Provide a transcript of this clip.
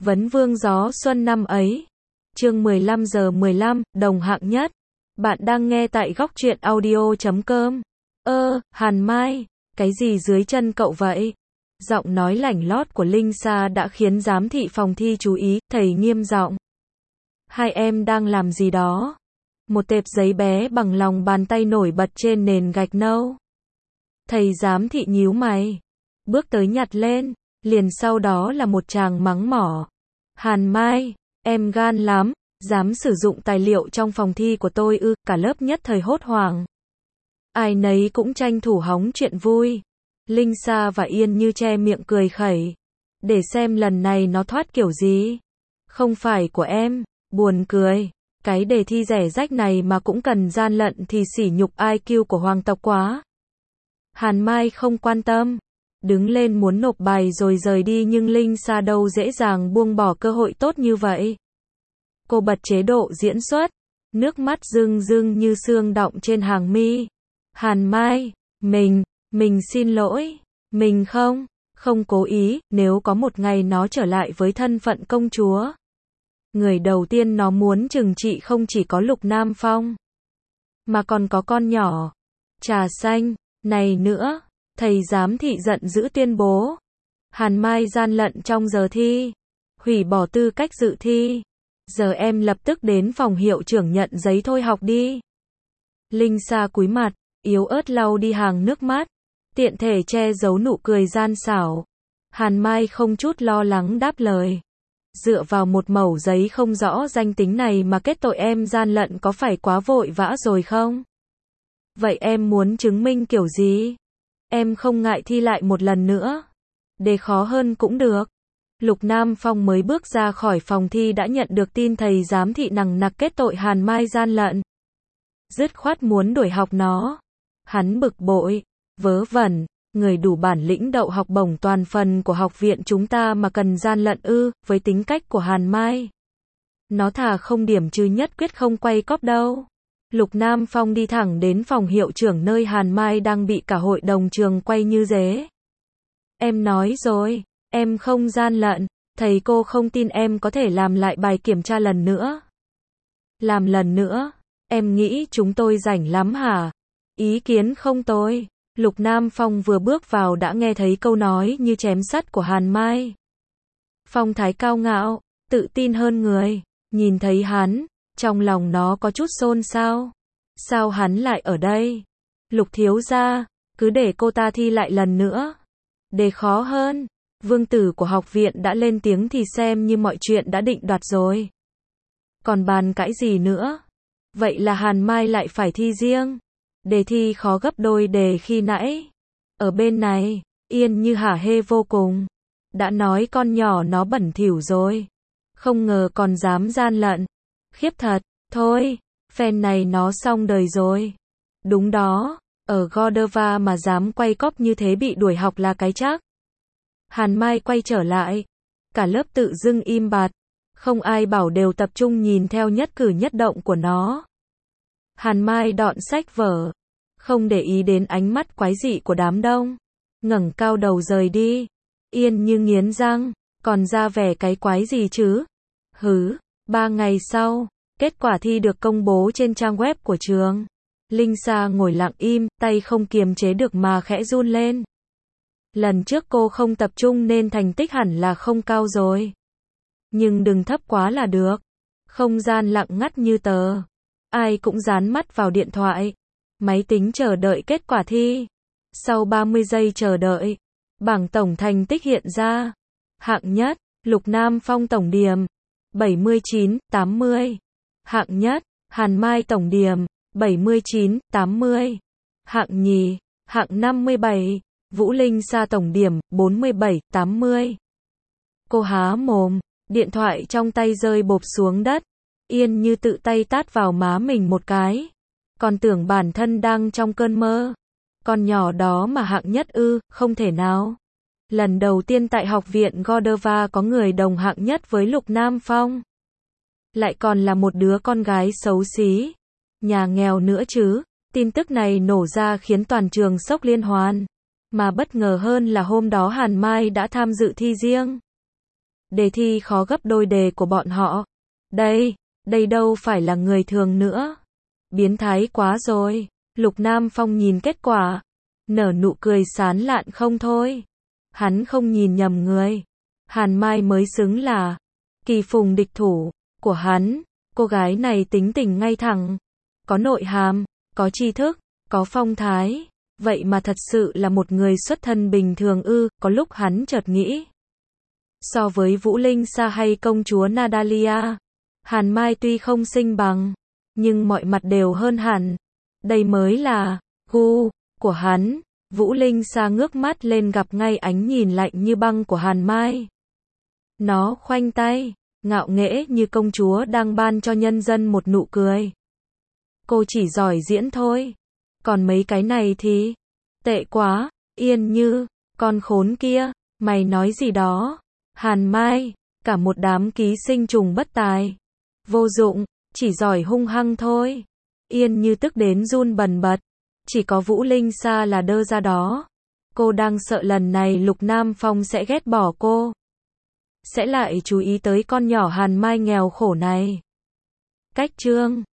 Vấn Vương gió xuân năm ấy. Chương 15:15, đồng hạng nhất. Bạn đang nghe tại góc truyện audio.com. Hàn Mai, cái gì dưới chân cậu vậy? Giọng nói lảnh lót của Linh Sa đã khiến giám thị phòng thi chú ý, thầy nghiêm giọng. Hai em đang làm gì đó? Một tệp giấy bé bằng lòng bàn tay nổi bật trên nền gạch nâu. Thầy giám thị nhíu mày, bước tới nhặt lên, liền sau đó là một tràng mắng mỏ. Hàn Mai, em gan lắm, dám sử dụng tài liệu trong phòng thi của tôi ư? Cả lớp nhất thời hốt hoảng. Ai nấy cũng tranh thủ hóng chuyện vui. Linh Sa và Yên Như che miệng cười khẩy. Để xem lần này nó thoát kiểu gì. Không phải của em, buồn cười. Cái đề thi rẻ rách này mà cũng cần gian lận thì sỉ nhục IQ của hoàng tộc quá. Hàn Mai không quan tâm, đứng lên muốn nộp bài rồi rời đi, nhưng Linh Sa đâu dễ dàng buông bỏ cơ hội tốt như vậy. Cô bật chế độ diễn xuất, nước mắt rưng rưng như sương đọng trên hàng mi. Hàn Mai, mình xin lỗi, mình không cố ý. Nếu có một ngày nó trở lại với thân phận công chúa, người đầu tiên nó muốn trừng trị không chỉ có Lục Nam Phong, mà còn có con nhỏ Trà Xanh này nữa. Thầy giám thị giận dữ tuyên bố Hàn Mai gian lận trong giờ thi, hủy bỏ tư cách dự thi. Giờ em lập tức đến phòng hiệu trưởng nhận giấy thôi học đi. Linh Sa cúi mặt, yếu ớt lau đi hàng nước mắt, tiện thể che giấu nụ cười gian xảo. Hàn Mai không chút lo lắng đáp lời. Dựa vào một mẩu giấy không rõ danh tính này mà kết tội em gian lận có phải quá vội vã rồi không? Vậy em muốn chứng minh kiểu gì? Em không ngại thi lại một lần nữa. Đề khó hơn cũng được. Lục Nam Phong mới bước ra khỏi phòng thi đã nhận được tin thầy giám thị nằng nặc kết tội Hàn Mai gian lận. Dứt khoát muốn đuổi học nó. Hắn bực bội, vớ vẩn, người đủ bản lĩnh đậu học bổng toàn phần của học viện chúng ta mà cần gian lận ư? Với tính cách của Hàn Mai, nó thà không điểm chứ nhất quyết không quay cóp đâu. Lục Nam Phong đi thẳng đến phòng hiệu trưởng nơi Hàn Mai đang bị cả hội đồng trường quay như dế. Em nói rồi, em không gian lận, thầy cô không tin em có thể làm lại bài kiểm tra lần nữa. Làm lần nữa, em nghĩ chúng tôi rảnh lắm hả? Ý kiến không tôi. Lục Nam Phong vừa bước vào đã nghe thấy câu nói như chém sắt của Hàn Mai. Phong thái cao ngạo, tự tin hơn người, nhìn thấy hắn, trong lòng nó có chút xôn xao. Sao hắn lại ở đây? Lục thiếu gia, cứ để cô ta thi lại lần nữa. Đề khó hơn. Vương tử của học viện đã lên tiếng thì xem như mọi chuyện đã định đoạt rồi. Còn bàn cãi gì nữa? Vậy là Hàn Mai lại phải thi riêng. Đề thi khó gấp đôi đề khi nãy. Ở bên này, Yên Như hả hê vô cùng. Đã nói con nhỏ nó bẩn thỉu rồi. Không ngờ còn dám gian lận. Khiếp thật, thôi, phen này nó xong đời rồi. Đúng đó, ở Gordova mà dám quay cóp như thế bị đuổi học là cái chắc. Hàn Mai quay trở lại. Cả lớp tự dưng im bặt. Không ai bảo, đều tập trung nhìn theo nhất cử nhất động của nó. Hàn Mai đọn sách vở, không để ý đến ánh mắt quái dị của đám đông, ngẩng cao đầu rời đi. Yên Như nghiến răng, còn ra vẻ cái quái gì chứ? 3 ngày sau, kết quả thi được công bố trên trang web của trường. Linh Sa ngồi lặng im, tay không kiềm chế được mà khẽ run lên. Lần trước cô không tập trung nên thành tích hẳn là không cao rồi. Nhưng đừng thấp quá là được. Không gian lặng ngắt như tờ. Ai cũng dán mắt vào điện thoại. Máy tính chờ đợi kết quả thi. Sau 30 giây chờ đợi, bảng tổng thành tích hiện ra. Hạng nhất, Lục Nam Phong tổng điểm 79/80. Hạng nhất, Hàn Mai tổng điểm 79/80. Hạng nhì, hạng 57, Vũ Linh Sa tổng điểm 47/80. Cô há mồm, điện thoại trong tay rơi bộp xuống đất. Yên Như tự tay tát vào má mình một cái. Còn tưởng bản thân đang trong cơn mơ. Con nhỏ đó mà hạng nhất ư? Không thể nào. Lần đầu tiên tại học viện Gordova có người đồng hạng nhất với Lục Nam Phong. Lại còn là một đứa con gái xấu xí. Nhà nghèo nữa chứ. Tin tức này nổ ra khiến toàn trường sốc liên hoàn. Mà bất ngờ hơn là hôm đó Hàn Mai đã tham dự thi riêng. Đề thi khó gấp đôi đề của bọn họ. Đây đâu phải là người thường nữa. Biến thái quá rồi. Lục Nam Phong nhìn kết quả, nở nụ cười sán lạn không thôi. Hắn không nhìn nhầm người. Hàn Mai mới xứng là Kỳ Phùng địch thủ của hắn. Cô gái này tính tình ngay thẳng, có nội hàm, có tri thức, có phong thái. Vậy mà thật sự là một người xuất thân bình thường ư? Có lúc hắn chợt nghĩ. So với Vũ Linh Sa hay công chúa Nadalia, Hàn Mai tuy không xinh bằng, nhưng mọi mặt đều hơn hẳn. Đây mới là gu của hắn. Vũ Linh Sa ngước mắt lên gặp ngay ánh nhìn lạnh như băng của Hàn Mai. Nó khoanh tay, ngạo nghễ như công chúa đang ban cho nhân dân một nụ cười. Cô chỉ giỏi diễn thôi. Còn mấy cái này thì tệ quá. Yên Như, con khốn kia, mày nói gì đó? Hàn Mai, cả một đám ký sinh trùng bất tài. Vô dụng, chỉ giỏi hung hăng thôi. Yên Như tức đến run bần bật. Chỉ có Vũ Linh Sa là đơ ra đó. Cô đang sợ lần này Lục Nam Phong sẽ ghét bỏ cô. Sẽ lại chú ý tới con nhỏ Hàn Mai nghèo khổ này. Cách chương